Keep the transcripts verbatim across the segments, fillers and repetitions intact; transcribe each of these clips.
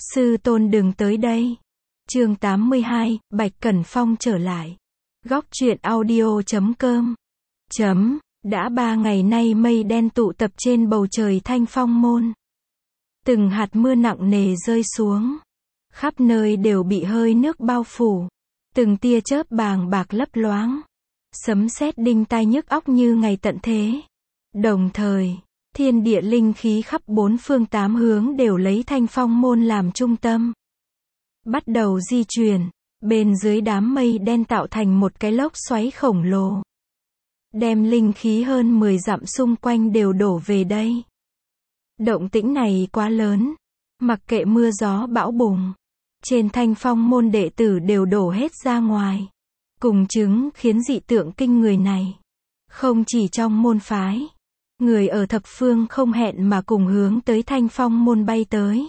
Sư tôn đừng tới đây. Chương tám mươi hai, Bạch Cẩn Phong trở lại. Góc truyện audio chấm com. Chấm, đã ba ngày nay mây đen tụ tập trên bầu trời Thanh Phong môn. Từng hạt mưa nặng nề rơi xuống. Khắp nơi đều bị hơi nước bao phủ. Từng tia chớp bàng bạc lấp loáng. Sấm sét đinh tai nhức óc như ngày tận thế. Đồng thời, thiên địa linh khí khắp bốn phương tám hướng đều lấy Thanh Phong môn làm trung tâm. Bắt đầu di chuyển, bên dưới đám mây đen tạo thành một cái lốc xoáy khổng lồ. Đem linh khí hơn mười dặm xung quanh đều đổ về đây. Động tĩnh này quá lớn, mặc kệ mưa gió bão bùng. Trên Thanh Phong môn đệ tử đều đổ hết ra ngoài. Cùng chứng khiến dị tượng kinh người này. Không chỉ trong môn phái. Người ở thập phương không hẹn mà cùng hướng tới Thanh Phong môn bay tới.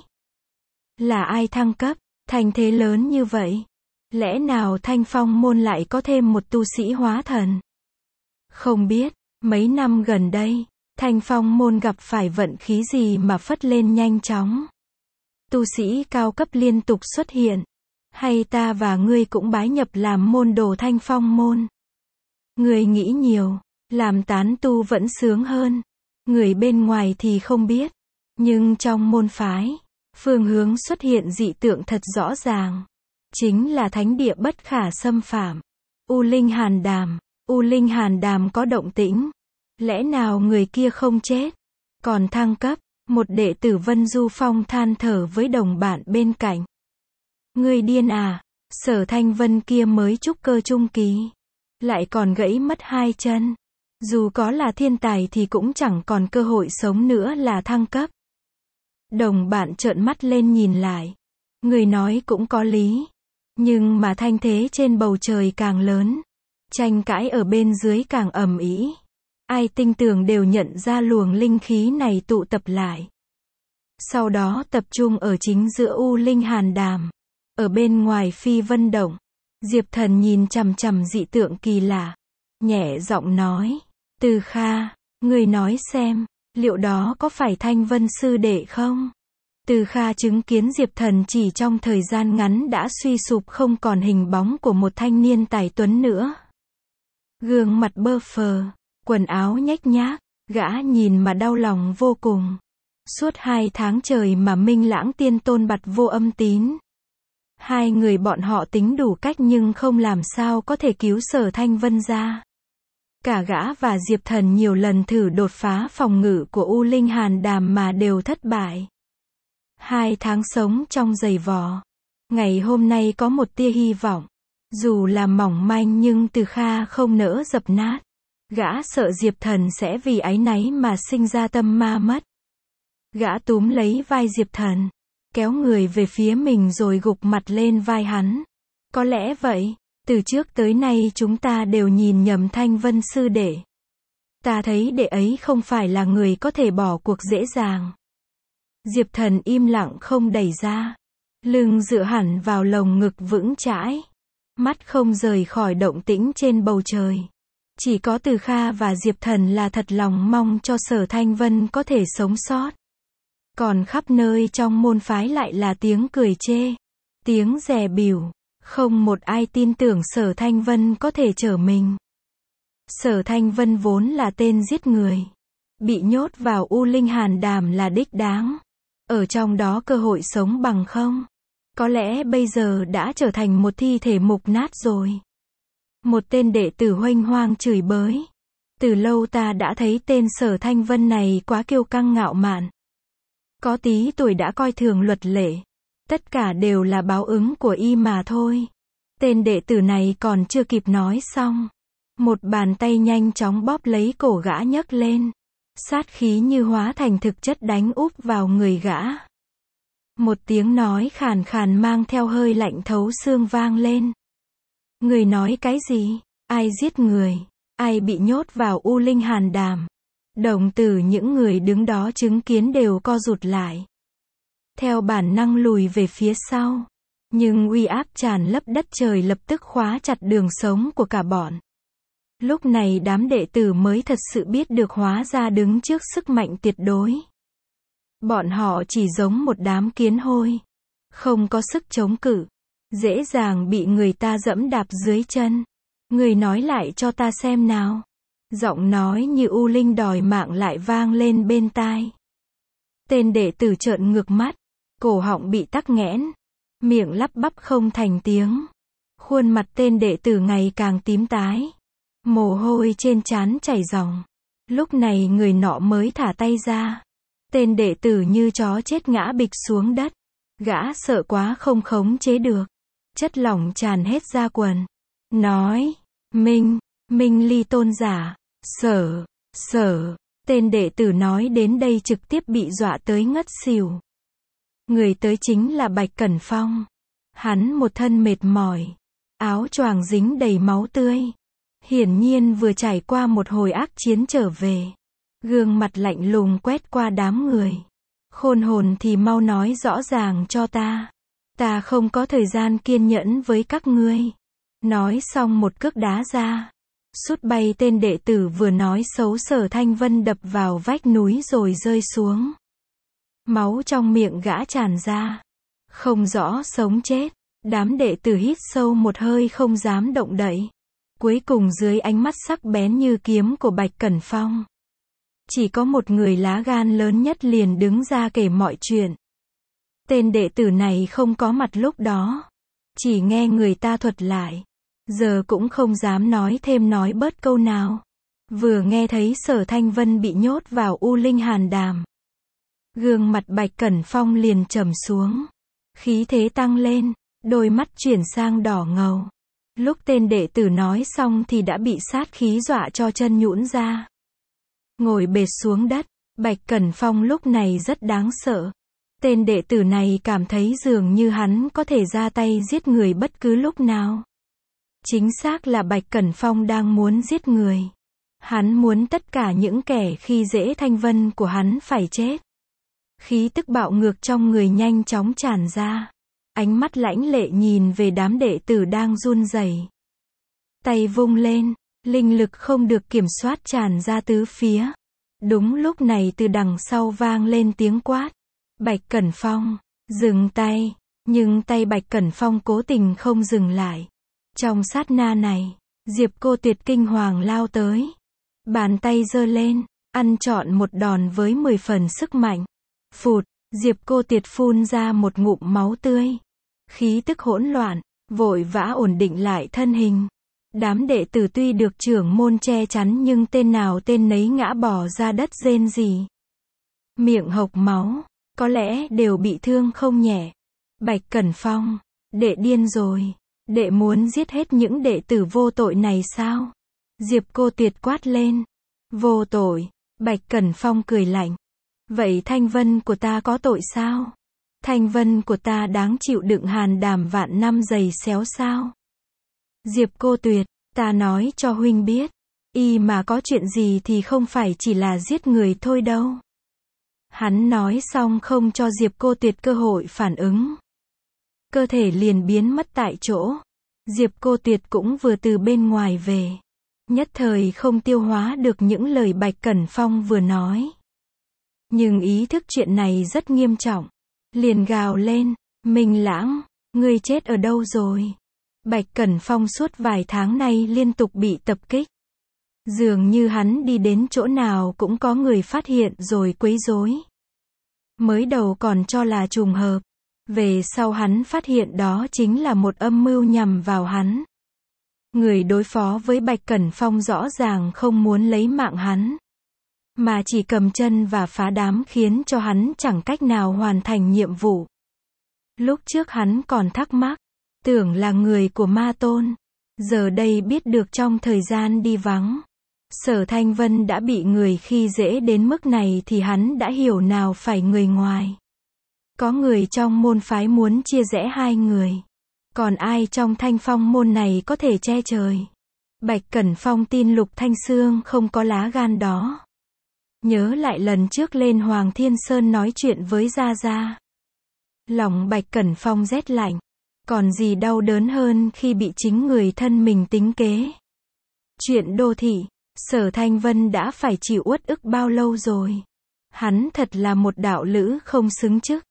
Là ai thăng cấp, thành thế lớn như vậy? Lẽ nào Thanh Phong môn lại có thêm một tu sĩ hóa thần? Không biết, mấy năm gần đây, Thanh Phong môn gặp phải vận khí gì mà phất lên nhanh chóng. Tu sĩ cao cấp liên tục xuất hiện. Hay ta và ngươi cũng bái nhập làm môn đồ Thanh Phong môn? Ngươi nghĩ nhiều, làm tán tu vẫn sướng hơn. Người bên ngoài thì không biết. Nhưng trong môn phái, phương hướng xuất hiện dị tượng thật rõ ràng. Chính là thánh địa bất khả xâm phạm. U Linh Hàn Đàm. U Linh Hàn Đàm có động tĩnh. Lẽ nào người kia không chết? Còn thăng cấp, một đệ tử Vân Du Phong than thở với đồng bạn bên cạnh. Ngươi điên à, Sở Thanh Vân kia mới trúc cơ trung kỳ. Lại còn gãy mất hai chân. Dù có là thiên tài thì cũng chẳng còn cơ hội sống nữa là thăng cấp. Đồng bạn trợn mắt lên nhìn lại. Người nói cũng có lý. Nhưng mà thanh thế trên bầu trời càng lớn. Tranh cãi ở bên dưới càng ầm ĩ. Ai tinh tường đều nhận ra luồng linh khí này tụ tập lại. Sau đó tập trung ở chính giữa U Linh Hàn Đàm. Ở bên ngoài Phi Vân Động. Diệp Thần nhìn chằm chằm dị tượng kỳ lạ. Nhẹ giọng nói. Từ Kha, người nói xem, liệu đó có phải Thanh Vân sư đệ không? Từ Kha chứng kiến Diệp Thần chỉ trong thời gian ngắn đã suy sụp không còn hình bóng của một thanh niên tài tuấn nữa. Gương mặt bơ phờ, quần áo nhếch nhác, gã nhìn mà đau lòng vô cùng. Suốt hai tháng trời mà Minh Lãng Tiên Tôn bặt vô âm tín. Hai người bọn họ tính đủ cách nhưng không làm sao có thể cứu Sở Thanh Vân ra. Cả gã và Diệp Thần nhiều lần thử đột phá phòng ngự của U Linh Hàn Đàm mà đều thất bại. Hai tháng sống trong giày vò. Ngày hôm nay có một tia hy vọng. Dù là mỏng manh nhưng Từ Kha không nỡ dập nát. Gã sợ Diệp Thần sẽ vì áy náy mà sinh ra tâm ma mất. Gã túm lấy vai Diệp Thần. Kéo người về phía mình rồi gục mặt lên vai hắn. Có lẽ vậy. Từ trước tới nay chúng ta đều nhìn nhầm Thanh Vân sư đệ. Ta thấy đệ ấy không phải là người có thể bỏ cuộc dễ dàng. Diệp Thần im lặng không đẩy ra. Lưng dựa hẳn vào lồng ngực vững chãi. Mắt không rời khỏi động tĩnh trên bầu trời. Chỉ có Từ Kha và Diệp Thần là thật lòng mong cho Sở Thanh Vân có thể sống sót. Còn khắp nơi trong môn phái lại là tiếng cười chê. Tiếng dè bỉu. Không một ai tin tưởng Sở Thanh Vân có thể trở mình. Sở Thanh Vân vốn là tên giết người. Bị nhốt vào U Linh Hàn Đàm là đích đáng. Ở trong đó cơ hội sống bằng không. Có lẽ bây giờ đã trở thành một thi thể mục nát rồi. Một tên đệ tử huênh hoang chửi bới. Từ lâu ta đã thấy tên Sở Thanh Vân này quá kiêu căng ngạo mạn. Có tí tuổi đã coi thường luật lệ. Tất cả đều là báo ứng của y mà thôi. Tên đệ tử này còn chưa kịp nói xong. Một bàn tay nhanh chóng bóp lấy cổ gã nhấc lên. Sát khí như hóa thành thực chất đánh úp vào người gã. Một tiếng nói khàn khàn mang theo hơi lạnh thấu xương vang lên. Người nói cái gì? Ai giết người? Ai bị nhốt vào U Linh Hàn Đàm? Đồng tử những người đứng đó chứng kiến đều co rụt lại. Theo bản năng lùi về phía sau. Nhưng uy áp tràn lấp đất trời lập tức khóa chặt đường sống của cả bọn. Lúc này đám đệ tử mới thật sự biết được hóa ra đứng trước sức mạnh tuyệt đối. Bọn họ chỉ giống một đám kiến hôi. không có sức chống cự, dễ dàng bị người ta dẫm đạp dưới chân. Người nói lại cho ta xem nào. Giọng nói như u linh đòi mạng lại vang lên bên tai. Tên đệ tử trợn ngược mắt, cổ họng bị tắc nghẽn, miệng lắp bắp không thành tiếng. Khuôn mặt tên đệ tử ngày càng tím tái, mồ hôi trên trán chảy ròng. Lúc này người nọ mới thả tay ra. Tên đệ tử như chó chết ngã bịch xuống đất. Gã sợ quá không khống chế được, chất lỏng tràn hết ra quần. Nói, Minh, Minh Ly tôn giả, Sở, Sở. Tên đệ tử nói đến đây trực tiếp bị dọa tới ngất xỉu. Người tới chính là Bạch Cẩn Phong. Hắn một thân mệt mỏi, áo choàng dính đầy máu tươi. Hiển nhiên vừa trải qua một hồi ác chiến trở về. Gương mặt lạnh lùng quét qua đám người. Khôn hồn thì mau nói rõ ràng cho ta. Ta không có thời gian kiên nhẫn với các ngươi. Nói xong một cước đá ra. Sút bay tên đệ tử vừa nói xấu Sở Thanh Vân đập vào vách núi rồi rơi xuống. Máu trong miệng gã tràn ra. Không rõ sống chết. Đám đệ tử hít sâu một hơi không dám động đậy. Cuối cùng dưới ánh mắt sắc bén như kiếm của Bạch Cẩn Phong, chỉ có một người lá gan lớn nhất liền đứng ra kể mọi chuyện. Tên đệ tử này không có mặt lúc đó, chỉ nghe người ta thuật lại. Giờ cũng không dám nói thêm nói bớt câu nào. Vừa nghe thấy Sở Thanh Vân bị nhốt vào U Linh Hàn Đàm, gương mặt Bạch Cẩn Phong liền trầm xuống. Khí thế tăng lên, đôi mắt chuyển sang đỏ ngầu. Lúc tên đệ tử nói xong thì đã bị sát khí dọa cho chân nhũn ra. Ngồi bệt xuống đất, Bạch Cẩn Phong lúc này rất đáng sợ. Tên đệ tử này cảm thấy dường như hắn có thể ra tay giết người bất cứ lúc nào. Chính xác là Bạch Cẩn Phong đang muốn giết người. Hắn muốn tất cả những kẻ khi dễ Thanh Vân của hắn phải chết. Khí tức bạo ngược trong người nhanh chóng tràn ra. Ánh mắt lãnh lệ nhìn về đám đệ tử đang run rẩy. Tay vung lên, linh lực không được kiểm soát tràn ra tứ phía. Đúng lúc này từ đằng sau vang lên tiếng quát. Bạch Cẩn Phong, dừng tay. Nhưng tay Bạch Cẩn Phong cố tình không dừng lại. Trong sát na này, Diệp Cô Tuyệt kinh hoàng lao tới. Bàn tay giơ lên, ăn trọn một đòn với mười phần sức mạnh. Phụt, Diệp Cô Tuyệt phun ra một ngụm máu tươi. Khí tức hỗn loạn, vội vã ổn định lại thân hình. Đám đệ tử tuy được trưởng môn che chắn nhưng tên nào tên nấy ngã bò ra đất rên rỉ. Miệng hộc máu, có lẽ đều bị thương không nhẹ. Bạch Cẩn Phong, đệ điên rồi. Đệ muốn giết hết những đệ tử vô tội này sao? Diệp Cô Tuyệt quát lên. Vô tội, Bạch Cẩn Phong cười lạnh. Vậy Thanh Vân của ta có tội sao? Thanh Vân của ta đáng chịu đựng hàn đàm vạn năm dày xéo sao? Diệp Cô Tuyệt, ta nói cho huynh biết, y mà có chuyện gì thì không phải chỉ là giết người thôi đâu. Hắn nói xong không cho Diệp Cô Tuyệt cơ hội phản ứng. Cơ thể liền biến mất tại chỗ. Diệp Cô Tuyệt cũng vừa từ bên ngoài về. Nhất thời không tiêu hóa được những lời Bạch Cẩn Phong vừa nói. Nhưng ý thức chuyện này rất nghiêm trọng. Liền gào lên, Minh Lãng, ngươi chết ở đâu rồi? Bạch Cẩn Phong suốt vài tháng nay liên tục bị tập kích. Dường như hắn đi đến chỗ nào cũng có người phát hiện rồi quấy rối. Mới đầu còn cho là trùng hợp. Về sau hắn phát hiện đó chính là một âm mưu nhằm vào hắn. Người đối phó với Bạch Cẩn Phong rõ ràng không muốn lấy mạng hắn, mà chỉ cầm chân và phá đám khiến cho hắn chẳng cách nào hoàn thành nhiệm vụ. Lúc trước hắn còn thắc mắc, tưởng là người của Ma Tôn. Giờ đây biết được trong thời gian đi vắng, Sở Thanh Vân đã bị người khi dễ đến mức này thì hắn đã hiểu nào phải người ngoài. Có người trong môn phái muốn chia rẽ hai người. Còn ai trong Thanh Phong môn này có thể che trời? Bạch Cẩn Phong tin Lục Thanh Xương không có lá gan đó. Nhớ lại lần trước lên Hoàng Thiên Sơn nói chuyện với Gia Gia. Lòng Bạch Cẩn Phong rét lạnh. Còn gì đau đớn hơn khi bị chính người thân mình tính kế. Chuyện đô thị, Sở Thanh Vân đã phải chịu uất ức bao lâu rồi. Hắn thật là một đạo lữ không xứng chức.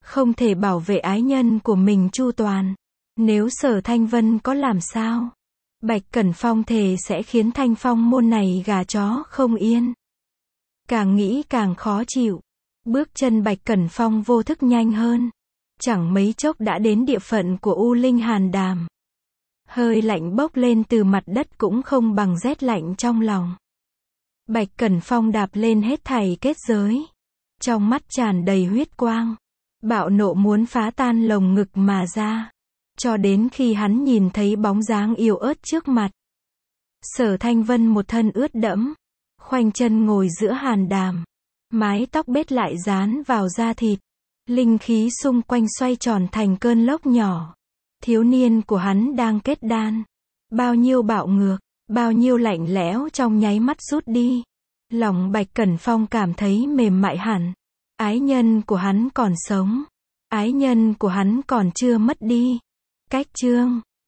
không thể bảo vệ ái nhân của mình chu toàn. Nếu Sở Thanh Vân có làm sao, Bạch Cẩn Phong thề sẽ khiến Thanh Phong môn này gà chó không yên. Càng nghĩ càng khó chịu. Bước chân Bạch Cẩn Phong vô thức nhanh hơn. Chẳng mấy chốc đã đến địa phận của U Linh Hàn Đàm. Hơi lạnh bốc lên từ mặt đất cũng không bằng rét lạnh trong lòng. Bạch Cẩn Phong đạp lên hết thảy kết giới. Trong mắt tràn đầy huyết quang. Bạo nộ muốn phá tan lồng ngực mà ra. Cho đến khi hắn nhìn thấy bóng dáng yếu ớt trước mặt. Sở Thanh Vân một thân ướt đẫm. Khoanh chân ngồi giữa hàn đàm. Mái tóc bết lại dán vào da thịt. Linh khí xung quanh xoay tròn thành cơn lốc nhỏ. Thiếu niên của hắn đang kết đan. Bao nhiêu bạo ngược, bao nhiêu lạnh lẽo trong nháy mắt rút đi. Lòng Bạch Cẩn Phong cảm thấy mềm mại hẳn. Ái nhân của hắn còn sống. Ái nhân của hắn còn chưa mất đi. Cách chương